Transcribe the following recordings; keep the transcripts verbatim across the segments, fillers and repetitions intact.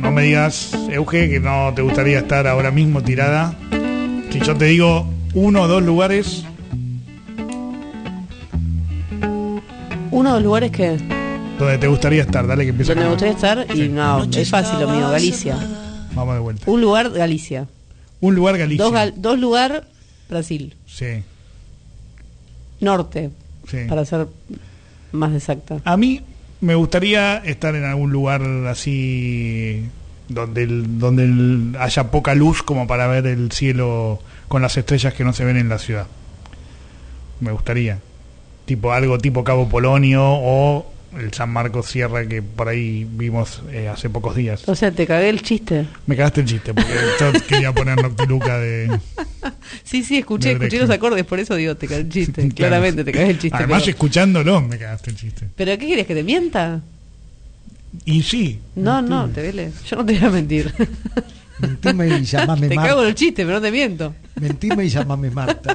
no me digas, Euge, que no te gustaría estar ahora mismo tirada. Si yo te digo uno o dos lugares. ¿Uno o dos lugares que? Donde te gustaría estar, dale que empieza. Donde me gustaría estar y sí. No, es fácil lo mío, Galicia. Vamos de vuelta. Un lugar, Galicia. Un lugar, Galicia. Dos, gal, dos lugar, Brasil. Sí. Norte, sí. Para ser más exacta. A mí me gustaría estar en algún lugar así donde el, donde el, haya poca luz como para ver el cielo con las estrellas que no se ven en la ciudad. Me gustaría. Tipo algo tipo Cabo Polonio o el San Marcos Sierra que por ahí vimos eh, hace pocos días. O sea, te cagué el chiste. Me cagaste el chiste porque yo quería poner Noctiluca de... Sí, sí, escuché, escuché los acordes, por eso digo, te cagué el chiste. Claro. Claramente te cagué el chiste. Además, pero... escuchándolo me cagaste el chiste. ¿Pero qué querés, que te mienta? Y sí. No, mentime. No, te vele. Yo no te voy a mentir. Mentime y llamame te Marta. Te cago el chiste, pero no te miento. Mentime y llamame Marta.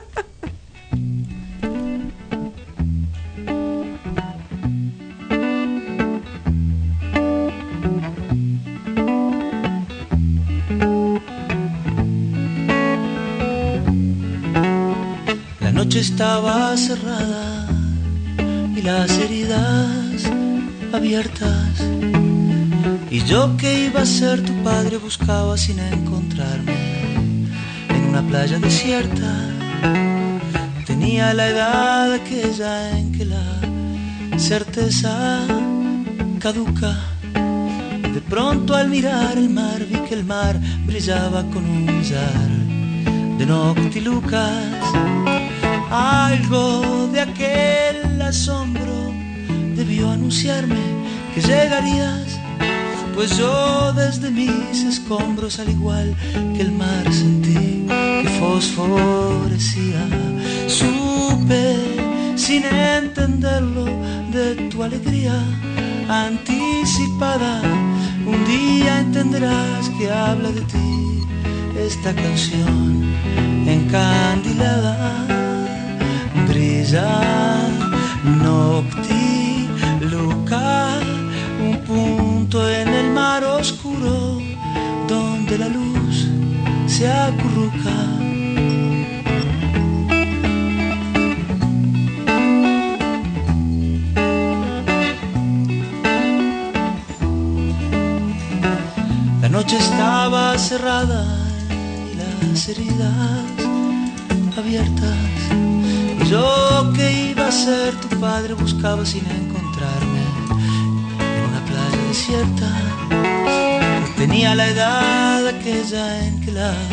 La noche estaba cerrada y las heridas abiertas, y yo que iba a ser tu padre buscaba sin encontrarme en una playa desierta. Tenía la edad aquella en que la certeza caduca. De pronto al mirar el mar vi que el mar brillaba con un millar de noctilucas. Algo de aquel asombro debió anunciarme que llegarías, pues yo desde mis escombros, al igual que el mar, sentí que fosforecía. Supe, sin entenderlo, de tu alegría anticipada. Un día entenderás que habla de ti esta canción encandilada. Brilla Noctiluca, un punto en el mar oscuro donde la luz se acurruca. La noche estaba cerrada y las heridas abiertas. Yo que iba a ser tu padre buscaba sin encontrarme en una playa desierta. Tenía la edad aquella en que la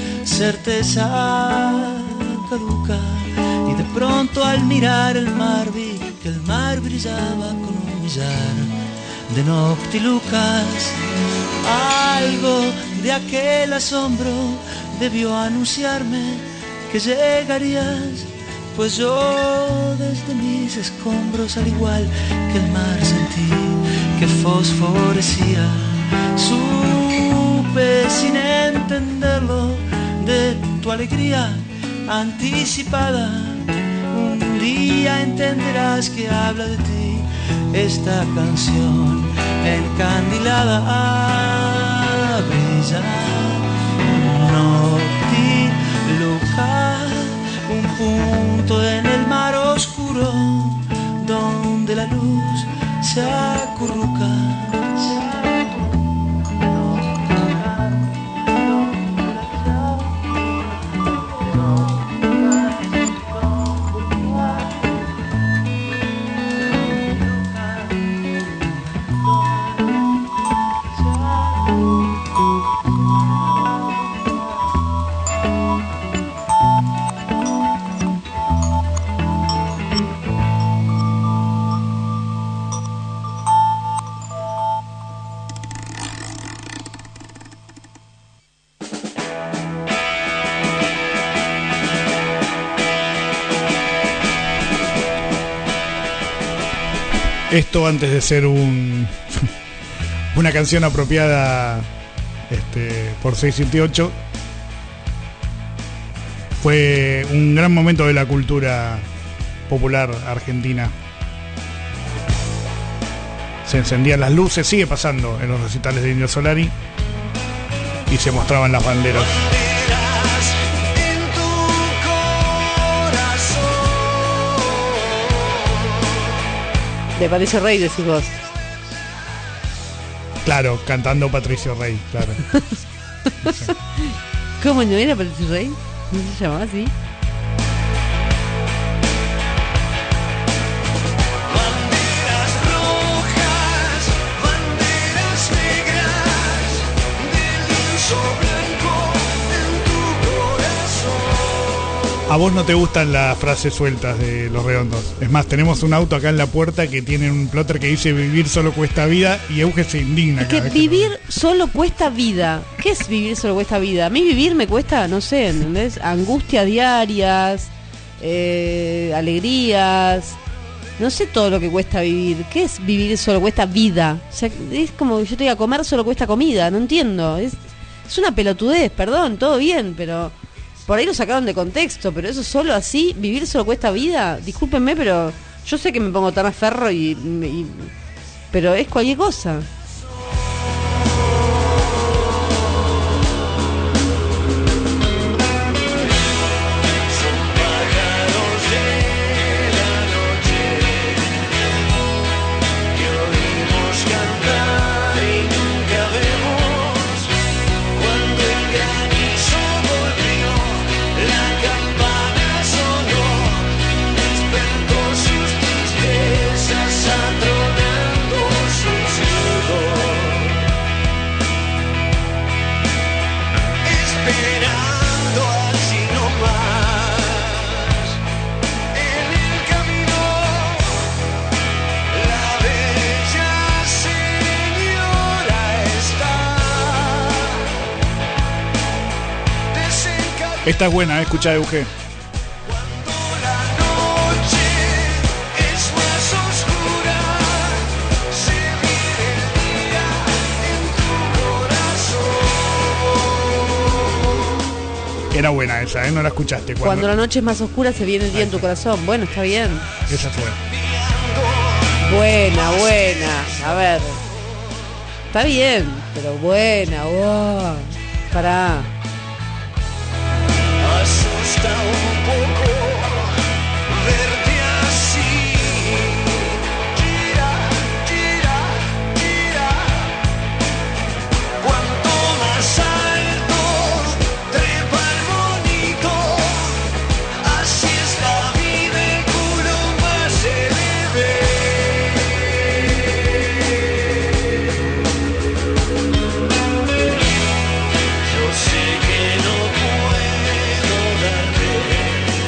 certeza caduca, y de pronto al mirar el mar vi que el mar brillaba con un millar de noctilucas. Algo de aquel asombro debió anunciarme que llegarías, pues yo desde mis escombros, al igual que el mar, sentí que fosforecía. Supe sin entenderlo de tu alegría anticipada. Un día entenderás que habla de ti esta canción encandilada. Brilla Noctiluca, un punto en el mar oscuro donde la luz se acurruca. Esto antes de ser un una canción apropiada este, por seis siete ocho, fue un gran momento de la cultura popular argentina. se encendían las luces, sigue pasando en los recitales de Indio Solari, y se mostraban las banderas. De Patricio Rey, decís vos. Claro, cantando Patricio Rey, claro. ¿Cómo no era Patricio Rey? ¿No se llamaba así? A vos no te gustan las frases sueltas de Los Redondos. Es más, tenemos un auto acá en la puerta que tiene un plotter que dice vivir solo cuesta vida, y Euge se indigna. Que vivir que solo cuesta vida. ¿Qué es vivir solo cuesta vida? A mí vivir me cuesta, no sé, ¿entendés? Angustias diarias, eh, alegrías. No sé todo lo que cuesta vivir. ¿Qué es vivir solo cuesta vida? O sea, es como que yo te diga comer solo cuesta comida. No entiendo. Es, es una pelotudez, perdón, todo bien, pero... Por ahí lo sacaron de contexto, pero eso solo así, vivir solo cuesta vida. Discúlpenme, pero yo sé que me pongo tan a ferro y, y pero es cualquier cosa. Esta es buena, ¿eh? Escuchá, Euge. Era buena esa, ¿eh? No la escuchaste. Cuando, Cuando la noche es más oscura se viene el día en tu corazón. Bueno, está bien. Esa fue. Buena, buena. A ver. Está bien, pero buena. Wow. Pará. Asusta un poco verte así. Gira, gira, gira. Cuanto más alto trepa el monito, así es la vida, el culo más se le ve. Yo sé que no puedo darte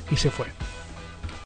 y se fue.